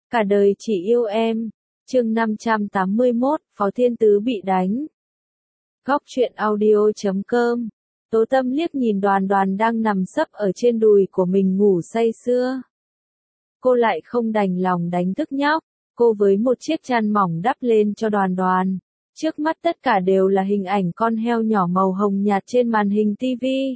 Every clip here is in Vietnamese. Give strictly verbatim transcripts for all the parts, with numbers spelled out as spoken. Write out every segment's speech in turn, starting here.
Cả đời chỉ yêu em. Chương năm trăm tám mươi mốt, Phó Thiên Tứ bị đánh. Góc truyện audio chấm com. Tố Tâm liếc nhìn Đoàn Đoàn đang nằm sấp ở trên đùi của mình ngủ say sưa. Cô lại không đành lòng đánh thức nhóc, cô với một chiếc chăn mỏng đắp lên cho Đoàn Đoàn. Trước mắt tất cả đều là hình ảnh con heo nhỏ màu hồng nhạt trên màn hình tivi.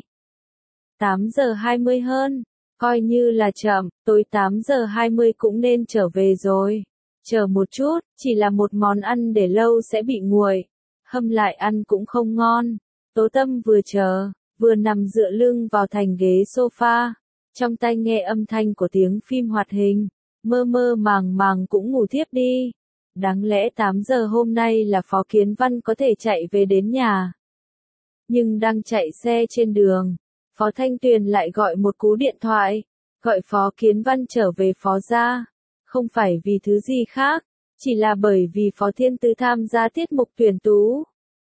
tám giờ hai mươi hơn, coi như là chậm, tối tám giờ hai mươi cũng nên trở về rồi. Chờ một chút, chỉ là một món ăn để lâu sẽ bị nguội, hâm lại ăn cũng không ngon. Tố Tâm vừa chờ, vừa nằm dựa lưng vào thành ghế sofa, trong tai nghe âm thanh của tiếng phim hoạt hình, mơ mơ màng màng cũng ngủ thiếp đi. Đáng lẽ tám giờ hôm nay là Phó Kiến Văn có thể chạy về đến nhà. Nhưng đang chạy xe trên đường, Phó Thanh Tuyền lại gọi một cú điện thoại, gọi Phó Kiến Văn trở về Phó gia. Không phải vì thứ gì khác, chỉ là bởi vì Phó Thiên Tứ tham gia tiết mục tuyển tú.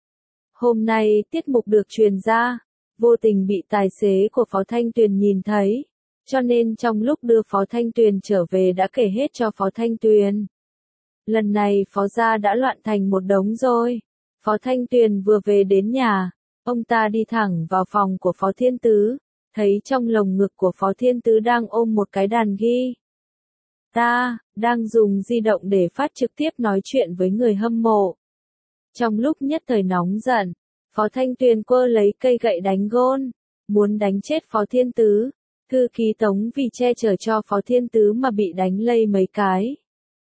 Hôm nay tiết mục được truyền ra, vô tình bị tài xế của Phó Thanh Tuyền nhìn thấy, cho nên trong lúc đưa Phó Thanh Tuyền trở về đã kể hết cho Phó Thanh Tuyền. Lần này Phó gia đã loạn thành một đống rồi. Phó Thanh Tuyền vừa về đến nhà, ông ta đi thẳng vào phòng của Phó Thiên Tứ, thấy trong lồng ngực của Phó Thiên Tứ đang ôm một cái đàn ghi. Ta, đang dùng di động để phát trực tiếp nói chuyện với người hâm mộ. Trong lúc nhất thời nóng giận, Phó Thanh Tuyền quơ lấy cây gậy đánh gôn, muốn đánh chết Phó Thiên Tứ. Thư ký Tống vì che chở cho Phó Thiên Tứ mà bị đánh lây mấy cái.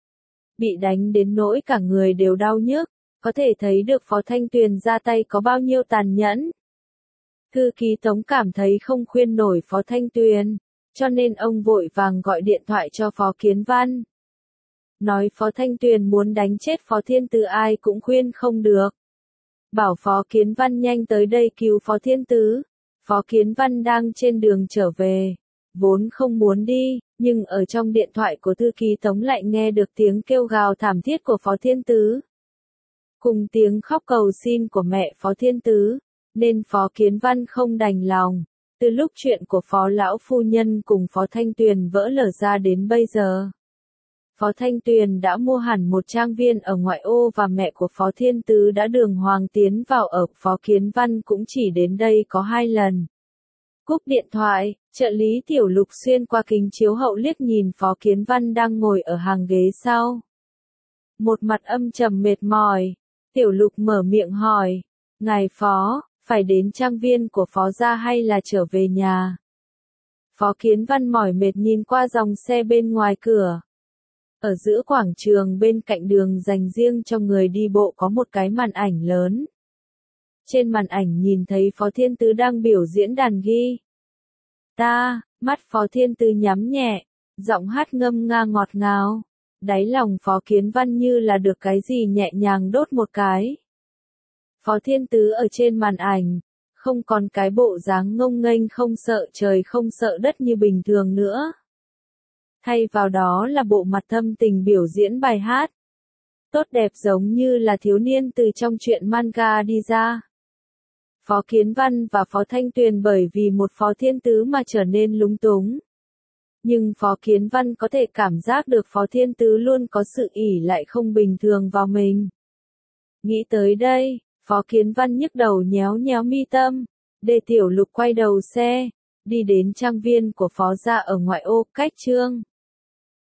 Bị đánh đến nỗi cả người đều đau nhức, có thể thấy được Phó Thanh Tuyền ra tay có bao nhiêu tàn nhẫn. Thư ký Tống cảm thấy không khuyên nổi Phó Thanh Tuyền, cho nên ông vội vàng gọi điện thoại cho Phó Kiến Văn. Nói Phó Thanh Tuyền muốn đánh chết Phó Thiên Tứ ai cũng khuyên không được. Bảo Phó Kiến Văn nhanh tới đây cứu Phó Thiên Tứ. Phó Kiến Văn đang trên đường trở về, vốn không muốn đi, nhưng ở trong điện thoại của thư ký Tống lại nghe được tiếng kêu gào thảm thiết của Phó Thiên Tứ. Cùng tiếng khóc cầu xin của mẹ Phó Thiên Tứ, nên Phó Kiến Văn không đành lòng. Từ lúc chuyện của Phó Lão Phu Nhân cùng Phó Thanh Tuyền vỡ lở ra đến bây giờ, Phó Thanh Tuyền đã mua hẳn một trang viên ở ngoại ô và mẹ của Phó Thiên Tứ đã đường hoàng tiến vào ở. Phó Kiến Văn cũng chỉ đến đây có hai lần. Cúp điện thoại, trợ lý Tiểu Lục xuyên qua kính chiếu hậu liếc nhìn Phó Kiến Văn đang ngồi ở hàng ghế sau. Một mặt âm trầm mệt mỏi, Tiểu Lục mở miệng hỏi, ngài Phó, phải đến trang viên của Phó gia hay là trở về nhà? Phó Kiến Văn mỏi mệt nhìn qua dòng xe bên ngoài cửa. Ở giữa quảng trường bên cạnh đường dành riêng cho người đi bộ có một cái màn ảnh lớn. Trên màn ảnh nhìn thấy Phó Thiên Tứ đang biểu diễn đàn ghi. Ta, mắt Phó Thiên Tứ nhắm nhẹ, giọng hát ngâm nga ngọt ngào. Đáy lòng Phó Kiến Văn như là được cái gì nhẹ nhàng đốt một cái. Phó Thiên Tứ ở trên màn ảnh, không còn cái bộ dáng ngông nghênh không sợ trời không sợ đất như bình thường nữa. Thay vào đó là bộ mặt thâm tình biểu diễn bài hát. Tốt đẹp giống như là thiếu niên từ trong truyện manga đi ra. Phó Kiến Văn và Phó Thanh Tuyền bởi vì một Phó Thiên Tứ mà trở nên lúng túng. Nhưng Phó Kiến Văn có thể cảm giác được Phó Thiên Tứ luôn có sự ỷ lại không bình thường vào mình. Nghĩ tới đây, Phó Kiến Văn nhức đầu nhéo nhéo mi tâm, để Tiểu Lục quay đầu xe, đi đến trang viên của Phó gia ở ngoại ô, cách Trương